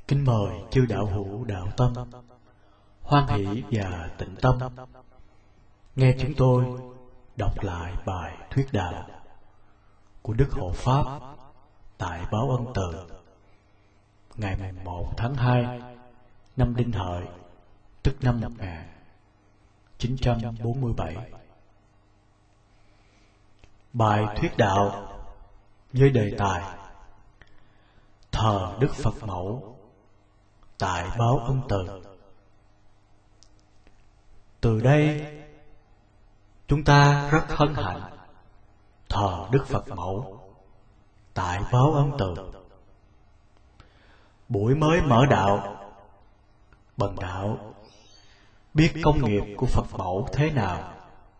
Kính mời chư đạo hữu đạo tâm hoan hỷ và tịnh tâm nghe chúng tôi đọc lại bài thuyết đạo của Đức Hộ Pháp tại Báo Ân Từ ngày 1 tháng 2 năm Đinh Hợi, tức năm 1947. Bài thuyết đạo với đề tài thờ Đức Phật Mẫu tại Báo Ân Từ. Từ đây chúng ta rất hân hạnh thờ Đức Phật Mẫu tại Báo Ân Từ. Buổi mới mở đạo, bần đạo biết công nghiệp của Phật Mẫu thế nào.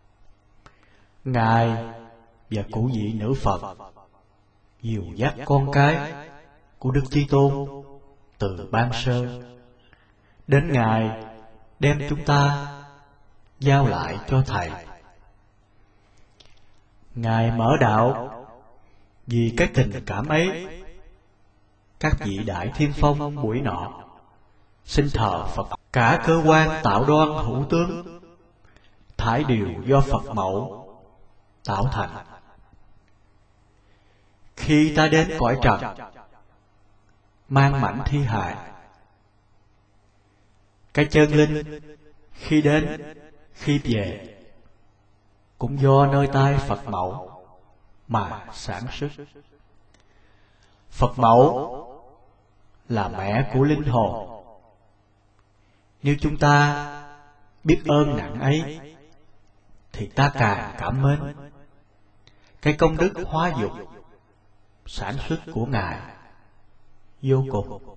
Ngài và cụ vị nữ Phật dìu dắt con cái của Đức Chí Tôn từ ban sơ đến Ngài đem chúng ta giao lại cho Thầy. Ngài mở đạo vì cái tình cảm ấy. Các vị đại thiên phong buổi nọ xin thờ Phật. Cả cơ quan tạo đoan hữu tướng thải đều do Phật Mẫu tạo thành. Khi ta đến cõi trần mang mảnh thi hài, cái chân linh khi đến khi về cũng do nơi tay Phật Mẫu mà sản xuất. Phật Mẫu là mẹ của linh hồn. Nếu chúng ta biết ơn nặng ấy thì ta càng cảm mến cái công đức hóa dục sản xuất của Ngài vô cùng.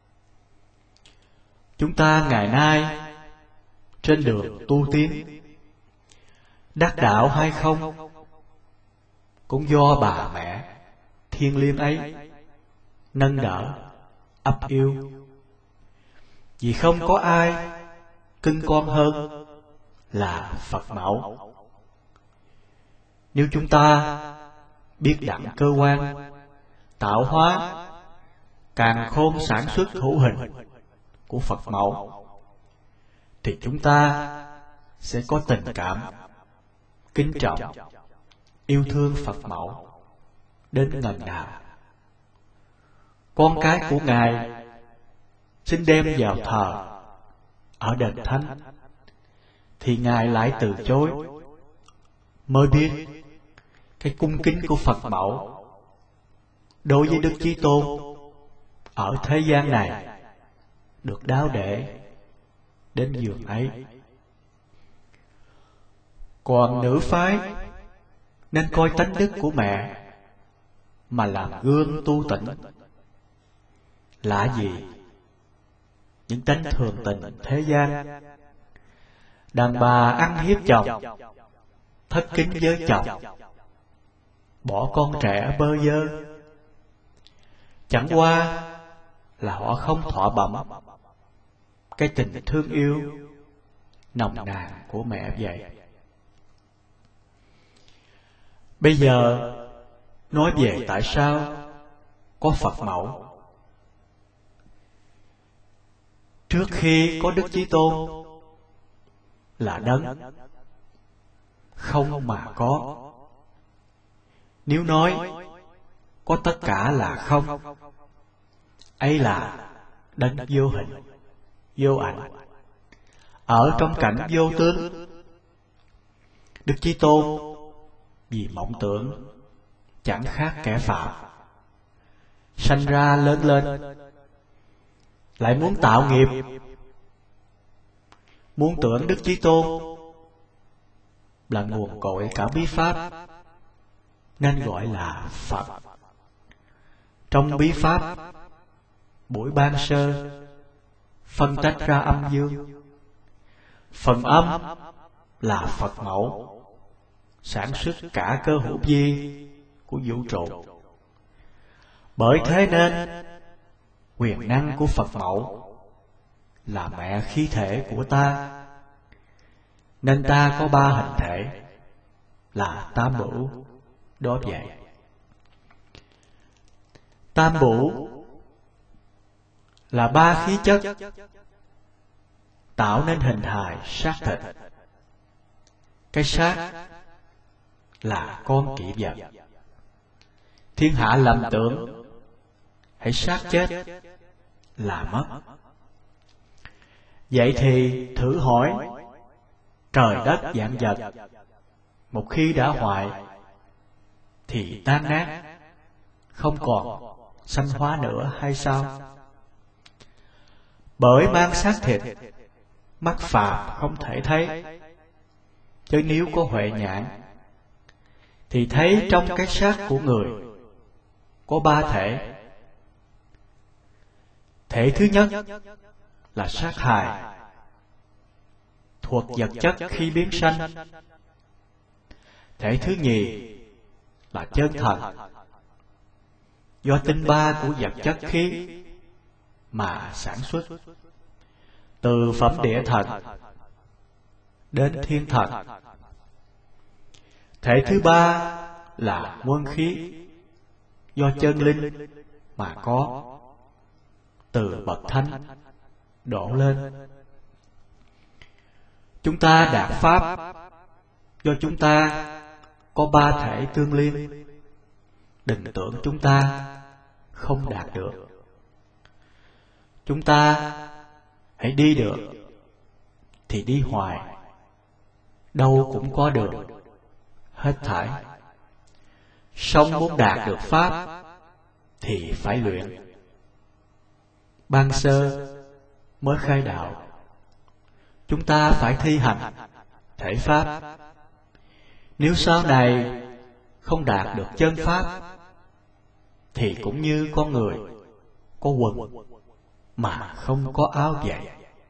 Chúng ta ngày nay trên đường tu tiến, đắc đạo hay không cũng do bà mẹ thiêng liêng ấy nâng đỡ ấp yêu. Vì không có ai cưng con hơn là Phật Mẫu. Nếu chúng ta biết đặng cơ quan tạo hóa càn khôn sản xuất hữu hình của Phật Mẫu thì chúng ta sẽ có tình cảm kính trọng yêu thương Phật Mẫu đến ngần nào. Con cái của Ngài xin đem vào thờ ở đền thánh thì Ngài lại từ chối, mới biết cái cung kính của Phật Mẫu đối với Đức Chí Tôn ở thế gian này được đáo để đến giường ấy. Còn nữ phái nên coi tánh đức của mẹ mà làm gương tu tịnh. Lạ gì những tánh thường tình thế gian, đàn bà ăn hiếp chồng, thất kính với chồng, bỏ con trẻ bơ vơ. Chẳng qua là họ không thọ bẩm cái tình thương yêu nồng nàn của mẹ vậy. Bây giờ nói về tại sao có Phật Mẫu. Trước khi có Đức Chí Tôn là đấng không mà có. Nếu nói có tất cả là không, ấy là đấng vô hình, vô ảnh, ở trong cảnh vô tướng. Đức Chí Tôn vì mộng tưởng chẳng khác kẻ phạm, sanh ra lớn lên lại muốn tạo nghiệp, muốn tưởng Đức Chí Tôn là nguồn cội cả bí pháp nên gọi là Phật. Trong bí pháp buổi ban sơ phân tách ra âm dương. Phần âm là Phật Mẫu sản xuất cả cơ hữu vi của vũ trụ. Bởi thế nên quyền năng của Phật Mẫu là mẹ khí thể của ta, nên ta có ba hình thể là tam bửu đó vậy. Tam bửu là ba khí chất tạo nên hình hài xác thịt. Cái xác là con kỵ vật. Thiên hạ lầm tưởng hãy xác chết là mất. Vậy thì thử hỏi, trời đất vạn vật một khi đã hoại thì tan nát, không còn sanh hóa nữa hay sao? Bởi mang xác thịt, mắt phàm không thể thấy, chứ nếu có huệ nhãn thì thấy trong cái xác của người có ba thể. Thể thứ nhất là xác hài, thuộc vật chất khi biến sanh. Thể thứ nhì là chân thần, do tinh ba của vật chất khí mà sản xuất, từ phẩm địa thần đến thiên thần. Thể thứ ba là quân khí, do chân linh mà có, từ bậc thánh đổ lên. Chúng ta đạt pháp do chúng ta có ba thể tương liên. Đừng tưởng chúng ta không đạt được. Chúng ta hãy đi được thì đi hoài, đâu cũng có được hết thảy. Song muốn đạt được pháp thì phải luyện. Ban sơ mới khai đạo, chúng ta phải thi hành thể pháp. Nếu sau này không đạt được chân pháp thì cũng như con người có quần mà không có áo dày.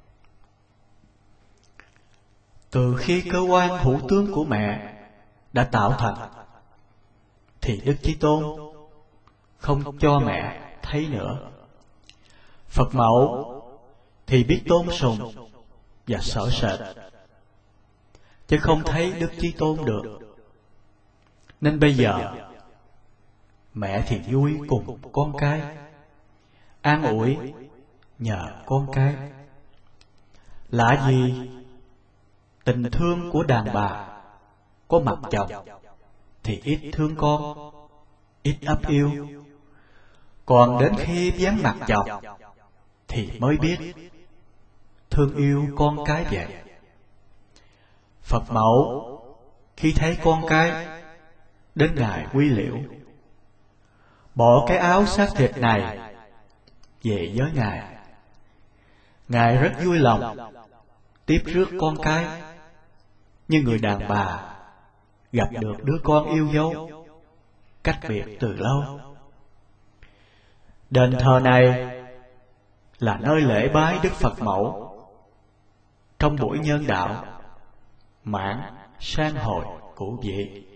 Từ khi cơ quan hữu tướng của mẹ đã tạo thành thì Đức Chí Tôn không cho mẹ thấy nữa. Phật mẫu thì biết tôn sùng và sợ sệt, chứ không thấy Đức Chí Tôn được. Nên bây giờ mẹ thì vui cùng con cái, an ủi nhờ con cái. Lạ gì tình thương của đàn bà có mặt chồng thì ít thương con, ít ấp yêu, còn đến khi vắng mặt chồng thì mới biết thương yêu con cái vậy. Phật mẫu khi thấy con cái đến ngày quy liễu, bỏ cái áo xác thịt này về với Ngài, Ngài rất vui lòng tiếp rước con cái như người đàn bà gặp được đứa con yêu dấu cách biệt từ lâu. Đền thờ này là nơi lễ bái Đức Phật mẫu trong buổi nhân đạo mãn sang hồi của vị.